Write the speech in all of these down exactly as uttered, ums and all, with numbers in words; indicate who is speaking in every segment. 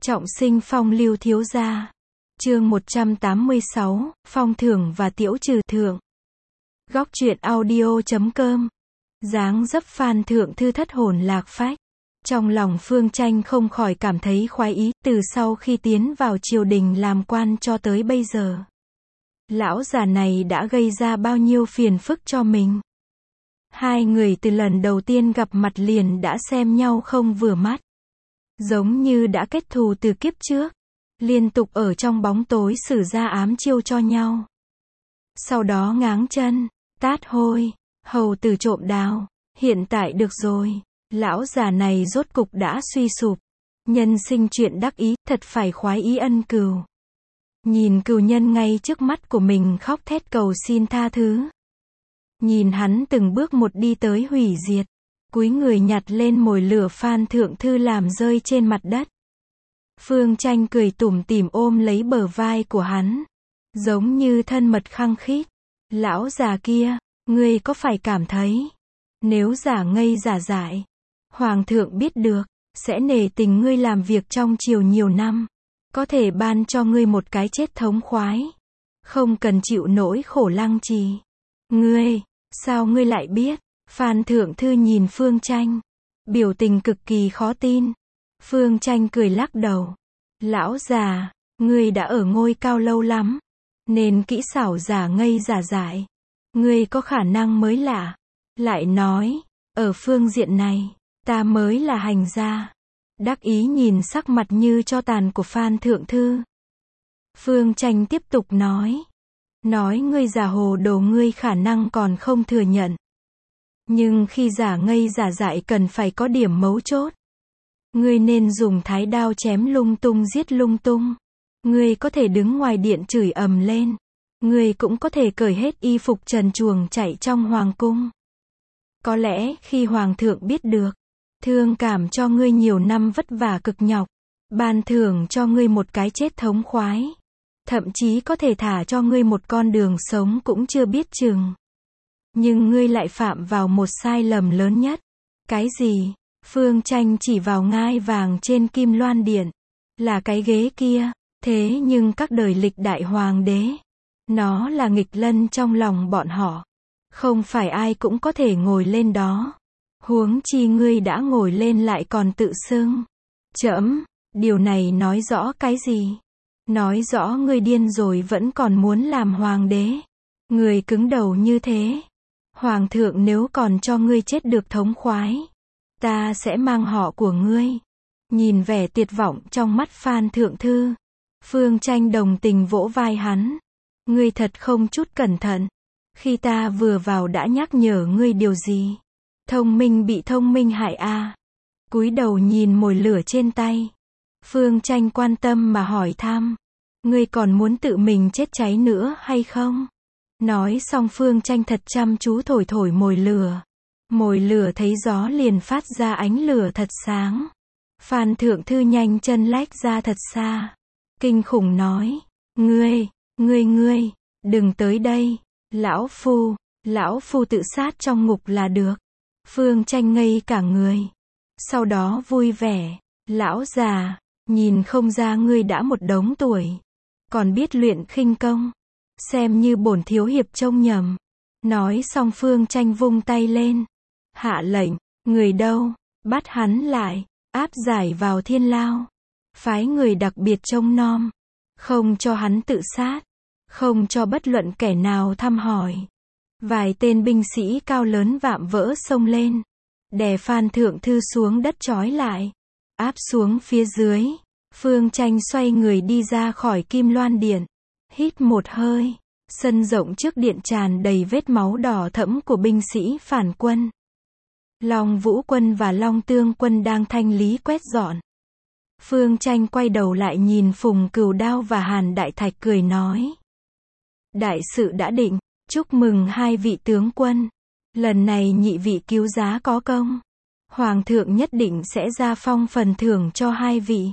Speaker 1: Trọng sinh phong lưu thiếu gia. Chương một trăm tám mươi sáu, phong thưởng và tiễu trừ thưởng. Góc truyện audio chấm com. Dáng dấp Phan Thượng Thư thất hồn lạc phách. Trong lòng Phương Tranh không khỏi cảm thấy khoái ý, từ sau khi tiến vào triều đình làm quan cho tới bây giờ. Lão già này đã gây ra bao nhiêu phiền phức cho mình. Hai người từ lần đầu tiên gặp mặt liền đã xem nhau không vừa mắt. Giống như đã kết thù từ kiếp trước. Liên tục ở trong bóng tối sử ra ám chiêu cho nhau. Sau đó ngáng chân, tát hôi, hầu tử trộm đào. Hiện tại được rồi. Lão già này rốt cục đã suy sụp. Nhân sinh chuyện đắc ý, thật phải khoái ý ân cừu. Nhìn cừu nhân ngay trước mắt của mình khóc thét cầu xin tha thứ. Nhìn hắn từng bước một đi tới hủy diệt. Cúi người nhặt lên mồi lửa Phan Thượng Thư làm rơi trên mặt đất. Phương Tranh cười tủm tỉm ôm lấy bờ vai của hắn. Giống như thân mật khăng khít. Lão già kia, ngươi có phải cảm thấy, nếu giả ngây giả dại, Hoàng thượng biết được, sẽ nể tình ngươi làm việc trong triều nhiều năm. Có thể ban cho ngươi một cái chết thống khoái. Không cần chịu nỗi khổ lăng trì. Ngươi, sao ngươi lại biết? Phan Thượng Thư nhìn Phương Tranh. Biểu tình cực kỳ khó tin. Phương Tranh cười lắc đầu. Lão già, ngươi đã ở ngôi cao lâu lắm. Nên kỹ xảo giả ngây giả dại. Ngươi có khả năng mới lạ. Lại nói, ở phương diện này, ta mới là hành gia. Đắc ý nhìn sắc mặt như tro tàn của Phan Thượng Thư. Phương Tranh tiếp tục nói. Nói ngươi giả hồ đồ ngươi khả năng còn không thừa nhận. Nhưng khi giả ngây giả dại cần phải có điểm mấu chốt. Ngươi nên dùng thái đao chém lung tung giết lung tung. Ngươi có thể đứng ngoài điện chửi ầm lên. Ngươi cũng có thể cởi hết y phục trần truồng chạy trong hoàng cung. Có lẽ khi hoàng thượng biết được, thương cảm cho ngươi nhiều năm vất vả cực nhọc, ban thưởng cho ngươi một cái chết thống khoái. Thậm chí có thể thả cho ngươi một con đường sống cũng chưa biết chừng. Nhưng ngươi lại phạm vào một sai lầm lớn nhất. Cái gì? Phương Tranh chỉ vào ngai vàng trên Kim Loan Điện. Là cái ghế kia. Thế nhưng các đời lịch đại hoàng đế, nó là nghịch lân trong lòng bọn họ. Không phải ai cũng có thể ngồi lên đó. Huống chi ngươi đã ngồi lên lại còn tự xưng. Trẫm, điều này nói rõ cái gì? Nói rõ ngươi điên rồi vẫn còn muốn làm hoàng đế. Ngươi cứng đầu như thế. Hoàng thượng nếu còn cho ngươi chết được thống khoái, ta sẽ mang họ của ngươi. Nhìn vẻ tuyệt vọng trong mắt Phan Thượng Thư, Phương Tranh đồng tình vỗ vai hắn. Ngươi thật không chút cẩn thận. Khi ta vừa vào đã nhắc nhở ngươi điều gì? Thông minh bị thông minh hại a. À. Cúi đầu nhìn mồi lửa trên tay. Phương Tranh quan tâm mà hỏi thăm. Ngươi còn muốn tự mình chết cháy nữa hay không? Nói xong Phương Tranh thật chăm chú thổi thổi mồi lửa. Mồi lửa thấy gió liền phát ra ánh lửa thật sáng. Phan Thượng Thư nhanh chân lách ra thật xa. Kinh khủng nói. Ngươi, ngươi ngươi, đừng tới đây. Lão Phu, Lão Phu tự sát trong ngục là được. Phương Tranh ngây cả người. Sau đó vui vẻ. Lão già, nhìn không ra ngươi đã một đống tuổi. Còn biết luyện khinh công. Xem như bổn thiếu hiệp trông nhầm. Nói xong Phương Tranh vung tay lên. Hạ lệnh, người đâu, bắt hắn lại, áp giải vào thiên lao. Phái người đặc biệt trông nom. Không cho hắn tự sát. Không cho bất luận kẻ nào thăm hỏi. Vài tên binh sĩ cao lớn vạm vỡ xông lên. Đè Phan Thượng Thư xuống đất trói lại. Áp xuống phía dưới. Phương Tranh xoay người đi ra khỏi Kim Loan Điện. Hít một hơi. Sân rộng trước điện tràn đầy vết máu đỏ thẫm của binh sĩ phản quân. Long Vũ Quân và Long Tương Quân đang thanh lý quét dọn. Phương Tranh quay đầu lại nhìn Phùng Cửu Đao và Hàn Đại Thạch cười nói. Đại sự đã định, chúc mừng hai vị tướng quân. Lần này nhị vị cứu giá có công. Hoàng thượng nhất định sẽ ra phong phần thưởng cho hai vị.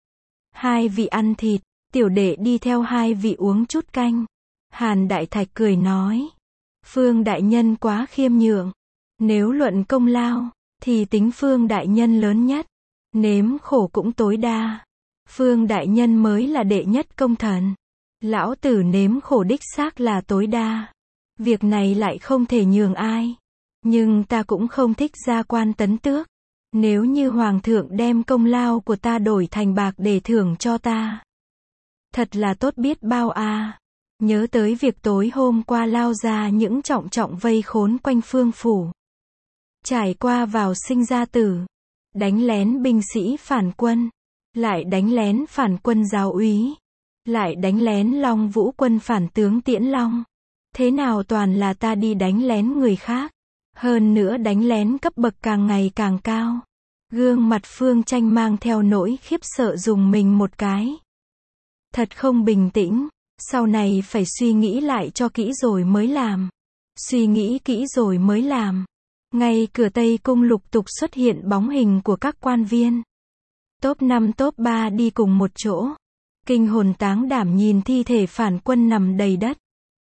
Speaker 1: Hai vị ăn thịt, tiểu đệ đi theo hai vị uống chút canh. Hàn Đại Thạch cười nói. Phương đại nhân quá khiêm nhượng. Nếu luận công lao, thì tính Phương đại nhân lớn nhất. Nếm khổ cũng tối đa. Phương đại nhân mới là đệ nhất công thần. Lão tử nếm khổ đích xác là tối đa. Việc này lại không thể nhường ai. Nhưng ta cũng không thích gia quan tấn tước. Nếu như hoàng thượng đem công lao của ta đổi thành bạc để thưởng cho ta, thật là tốt biết bao à. Nhớ tới việc tối hôm qua lao ra những trọng trọng vây khốn quanh phương phủ. Trải qua vào sinh ra tử. Đánh lén binh sĩ phản quân. Lại đánh lén phản quân giáo úy. Lại đánh lén Long Vũ quân phản tướng Tiễn Long. Thế nào toàn là ta đi đánh lén người khác. Hơn nữa đánh lén cấp bậc càng ngày càng cao. Gương mặt Phương Tranh mang theo nỗi khiếp sợ dùng mình một cái. Thật không bình tĩnh. Sau này phải suy nghĩ lại cho kỹ rồi mới làm. Suy nghĩ kỹ rồi mới làm. Ngay cửa Tây Cung lục tục xuất hiện bóng hình của các quan viên. Top năm top ba đi cùng một chỗ. Kinh hồn táng đảm nhìn thi thể phản quân nằm đầy đất.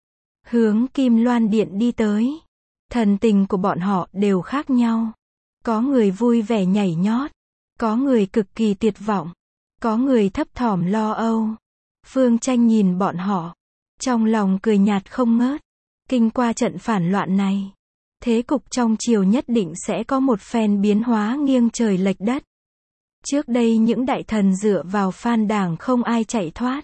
Speaker 1: Hướng Kim Loan Điện đi tới. Thần tình của bọn họ đều khác nhau. Có người vui vẻ nhảy nhót. Có người cực kỳ tuyệt vọng. Có người thấp thỏm lo âu. Phương Tranh nhìn bọn họ. Trong lòng cười nhạt không ngớt. Kinh qua trận phản loạn này. Thế cục trong triều nhất định sẽ có một phen biến hóa nghiêng trời lệch đất. Trước đây những đại thần dựa vào Phan đảng không ai chạy thoát.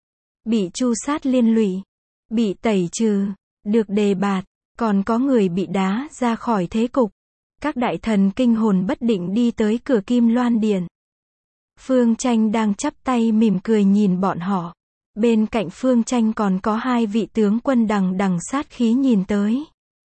Speaker 1: Bị tru sát liên lụy. Bị tẩy trừ. Được đề bạt. Còn có người bị đá ra khỏi thế cục. Các đại thần kinh hồn bất định đi tới cửa Kim Loan Điện. Phương Tranh đang chắp tay mỉm cười nhìn bọn họ. Bên cạnh Phương Tranh còn có hai vị tướng quân đằng đằng sát khí nhìn tới.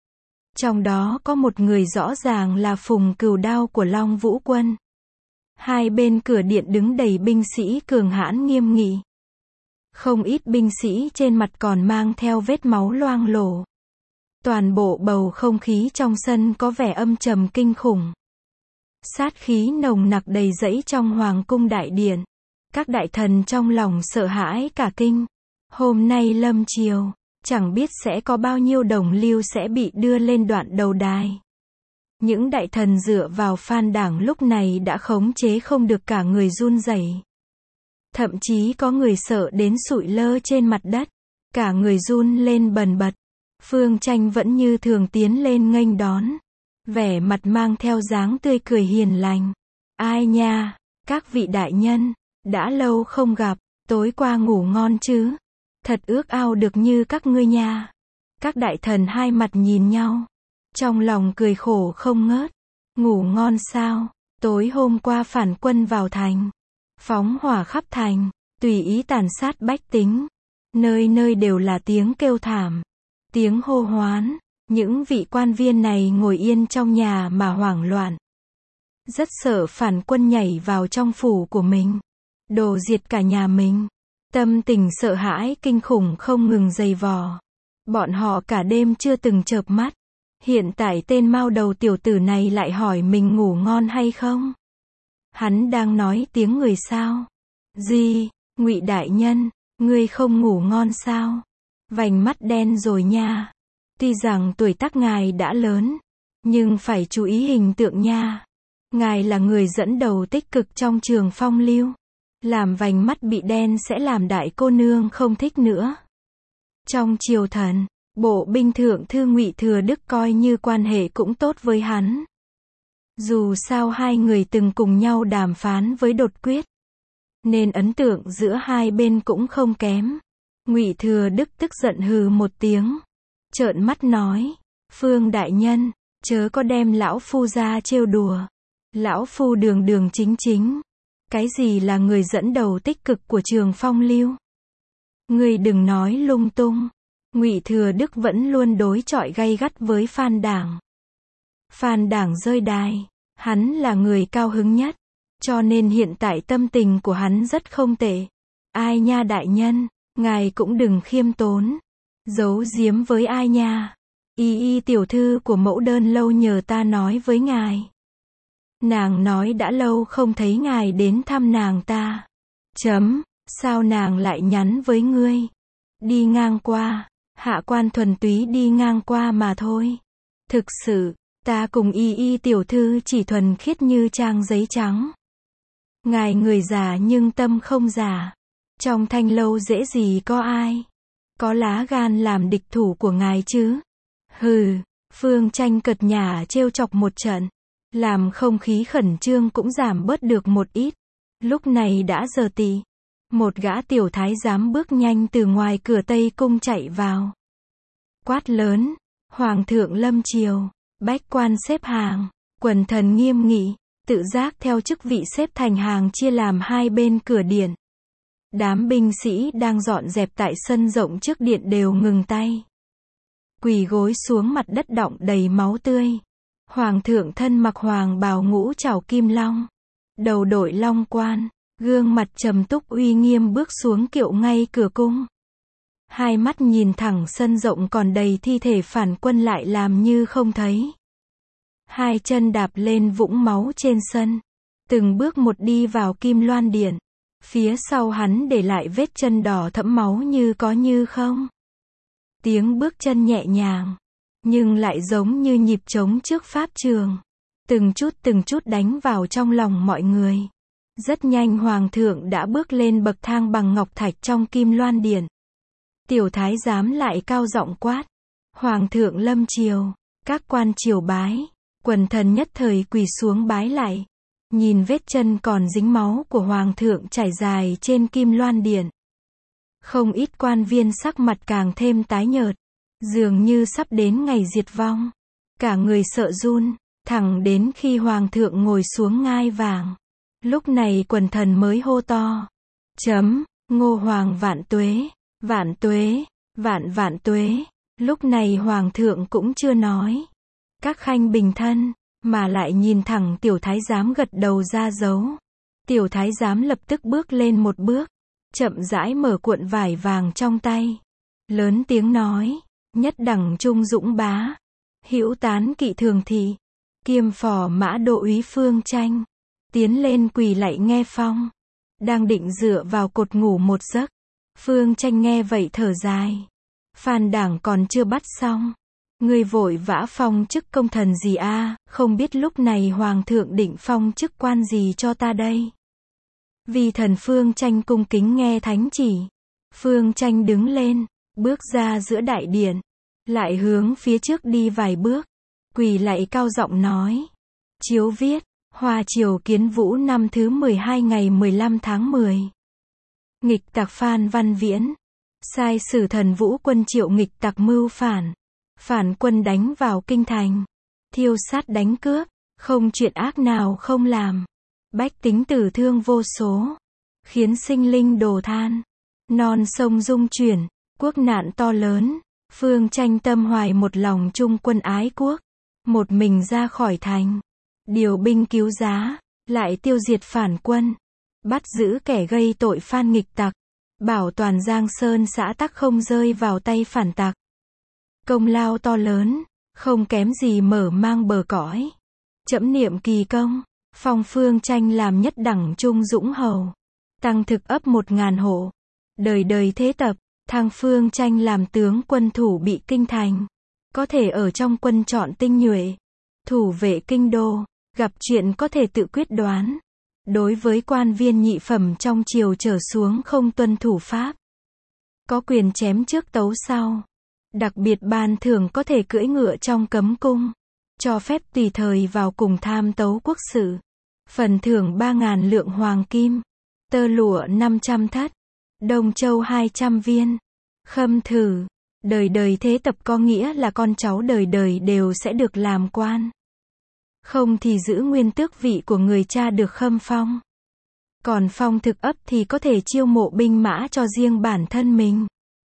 Speaker 1: Trong đó có một người rõ ràng là Phùng Cừu Đao của Long Vũ quân. Hai bên cửa điện đứng đầy binh sĩ cường hãn nghiêm nghị. Không ít binh sĩ trên mặt còn mang theo vết máu loang lổ. Toàn bộ bầu không khí trong sân có vẻ âm trầm kinh khủng. Sát khí nồng nặc đầy rẫy trong hoàng cung đại điện. Các đại thần trong lòng sợ hãi cả kinh. Hôm nay lâm chiều, chẳng biết sẽ có bao nhiêu đồng liêu sẽ bị đưa lên đoạn đầu đài. Những đại thần dựa vào Phan đảng lúc này đã khống chế không được cả người run rẩy. Thậm chí có người sợ đến sụi lơ trên mặt đất. Cả người run lên bần bật. Phương Tranh vẫn như thường tiến lên nghênh đón. Vẻ mặt mang theo dáng tươi cười hiền lành. Ai nha, các vị đại nhân, đã lâu không gặp, tối qua ngủ ngon chứ? Thật ước ao được như các ngươi nha. Các đại thần hai mặt nhìn nhau. Trong lòng cười khổ không ngớt. Ngủ ngon sao? Tối hôm qua phản quân vào thành. Phóng hỏa khắp thành. Tùy ý tàn sát bách tính. Nơi nơi đều là tiếng kêu thảm. Tiếng hô hoán. Những vị quan viên này ngồi yên trong nhà mà hoảng loạn. Rất sợ phản quân nhảy vào trong phủ của mình. Đồ diệt cả nhà mình. Tâm tình sợ hãi kinh khủng không ngừng dày vò. Bọn họ cả đêm chưa từng chợp mắt. Hiện tại tên mao đầu tiểu tử này lại hỏi mình ngủ ngon hay không? Hắn đang nói tiếng người sao? Gì, Ngụy đại nhân, ngươi không ngủ ngon sao? Vành mắt đen rồi nha. Tuy rằng tuổi tác ngài đã lớn, nhưng phải chú ý hình tượng nha. Ngài là người dẫn đầu tích cực trong trường phong lưu. Làm vành mắt bị đen sẽ làm đại cô nương không thích nữa. Trong triều thần, bộ binh thượng thư Ngụy Thừa Đức coi như quan hệ cũng tốt với hắn. Dù sao hai người từng cùng nhau đàm phán với Đột Quyết, nên ấn tượng giữa hai bên cũng không kém. Ngụy Thừa Đức tức giận hừ một tiếng, trợn mắt nói, Phương đại nhân, chớ có đem lão phu ra trêu đùa. Lão phu đường đường chính chính. Cái gì là người dẫn đầu tích cực của trường phong lưu? Ngươi đừng nói lung tung. Ngụy Thừa Đức vẫn luôn đối chọi gay gắt với Phan đảng. Phan đảng rơi đài, hắn là người cao hứng nhất, cho nên hiện tại tâm tình của hắn rất không tệ. Ai nha đại nhân, ngài cũng đừng khiêm tốn, giấu giếm với ai nha. Y y tiểu thư của mẫu đơn lâu nhờ ta nói với ngài. Nàng nói đã lâu không thấy ngài đến thăm nàng ta. Chấm, sao nàng lại nhắn với ngươi? Đi ngang qua, hạ quan thuần túy đi ngang qua mà thôi. Thực sự, ta cùng y y tiểu thư chỉ thuần khiết như trang giấy trắng. Ngài người già nhưng tâm không già. Trong thanh lâu dễ gì có ai có lá gan làm địch thủ của ngài chứ? Hừ, Phương Tranh cợt nhả trêu chọc một trận, làm không khí khẩn trương cũng giảm bớt được một ít. Lúc này đã giờ tỵ. Một gã tiểu thái giám bước nhanh từ ngoài cửa Tây Cung chạy vào. Quát lớn, Hoàng thượng lâm triều, bách quan xếp hàng, quần thần nghiêm nghị, tự giác theo chức vị xếp thành hàng chia làm hai bên cửa điện. Đám binh sĩ đang dọn dẹp tại sân rộng trước điện đều ngừng tay. Quỳ gối xuống mặt đất đọng đầy máu tươi. Hoàng thượng thân mặc hoàng bào ngũ trảo kim long, đầu đội long quan, gương mặt trầm túc uy nghiêm bước xuống kiệu ngay cửa cung. Hai mắt nhìn thẳng sân rộng còn đầy thi thể phản quân lại làm như không thấy. Hai chân đạp lên vũng máu trên sân, từng bước một đi vào Kim Loan Điện. Phía sau hắn để lại vết chân đỏ thẫm máu như có như không. Tiếng bước chân nhẹ nhàng, nhưng lại giống như nhịp trống trước pháp trường. Từng chút từng chút đánh vào trong lòng mọi người. Rất nhanh Hoàng thượng đã bước lên bậc thang bằng ngọc thạch trong Kim Loan Điện. Tiểu thái giám lại cao giọng quát. Hoàng thượng lâm triều, các quan triều bái. Quần thần nhất thời quỳ xuống bái lại. Nhìn vết chân còn dính máu của Hoàng thượng trải dài trên Kim Loan Điện. Không ít quan viên sắc mặt càng thêm tái nhợt. Dường như sắp đến ngày diệt vong. Cả người sợ run, thẳng đến khi Hoàng thượng ngồi xuống ngai vàng. Lúc này quần thần mới hô to. Chấm, Ngô Hoàng vạn tuế, vạn tuế, vạn vạn tuế. Lúc này Hoàng thượng cũng chưa nói. Các khanh bình thân, mà lại nhìn thẳng tiểu thái giám gật đầu ra dấu. Tiểu thái giám lập tức bước lên một bước, chậm rãi mở cuộn vải vàng trong tay. Lớn tiếng nói, nhất đẳng trung dũng bá, hữu tán kỵ thường thị, kiêm phò mã đô úy Phương Tranh. Tiến lên quỳ lạy nghe phong. Đang định dựa vào cột ngủ một giấc. Phương Tranh nghe vậy thở dài. Phan đảng còn chưa bắt xong. Ngươi vội vã phong chức công thần gì a? À, không biết lúc này Hoàng thượng định phong chức quan gì cho ta đây? Vì thần Phương Tranh cung kính nghe thánh chỉ. Phương Tranh đứng lên, bước ra giữa đại điện. Lại hướng phía trước đi vài bước. Quỳ lạy cao giọng nói. Chiếu viết. Hoa triều Kiến Vũ năm thứ mười hai ngày mười lăm tháng mười. Nghịch tặc Phan Văn Viễn. Sai sử thần Vũ quân triệu nghịch tặc mưu phản. Phản quân đánh vào kinh thành. Thiêu sát đánh cướp. Không chuyện ác nào không làm. Bách tính tử thương vô số. Khiến sinh linh đổ than. Non sông rung chuyển. Quốc nạn to lớn. Phương Tranh tâm hoài một lòng chung quân ái quốc. Một mình ra khỏi thành. Điều binh cứu giá, lại tiêu diệt phản quân, bắt giữ kẻ gây tội Phan nghịch tặc, bảo toàn Giang Sơn xã tắc không rơi vào tay phản tặc. Công lao to lớn, không kém gì mở mang bờ cõi. Trẫm niệm kỳ công, phong Phương Tranh làm nhất đẳng trung dũng hầu, tăng thực ấp một ngàn hộ, đời đời thế tập, thăng Phương Tranh làm tướng quân thủ bị kinh thành, có thể ở trong quân chọn tinh nhuệ, thủ vệ kinh đô. Gặp chuyện có thể tự quyết đoán. Đối với quan viên nhị phẩm trong triều trở xuống không tuân thủ pháp, có quyền chém trước tấu sau. Đặc biệt ban thưởng có thể cưỡi ngựa trong cấm cung. Cho phép tùy thời vào cùng tham tấu quốc sự. Phần thưởng ba ngàn lượng hoàng kim. Tơ lụa năm trăm thất. Đồng châu hai trăm viên. Khâm thử. Đời đời thế tập có nghĩa là con cháu đời đời đều sẽ được làm quan. Không thì giữ nguyên tước vị của người cha được khâm phong. Còn phong thực ấp thì có thể chiêu mộ binh mã cho riêng bản thân mình.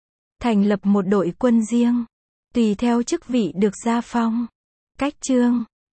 Speaker 1: Thành lập một đội quân riêng. Tùy theo chức vị được gia phong. Cách chương.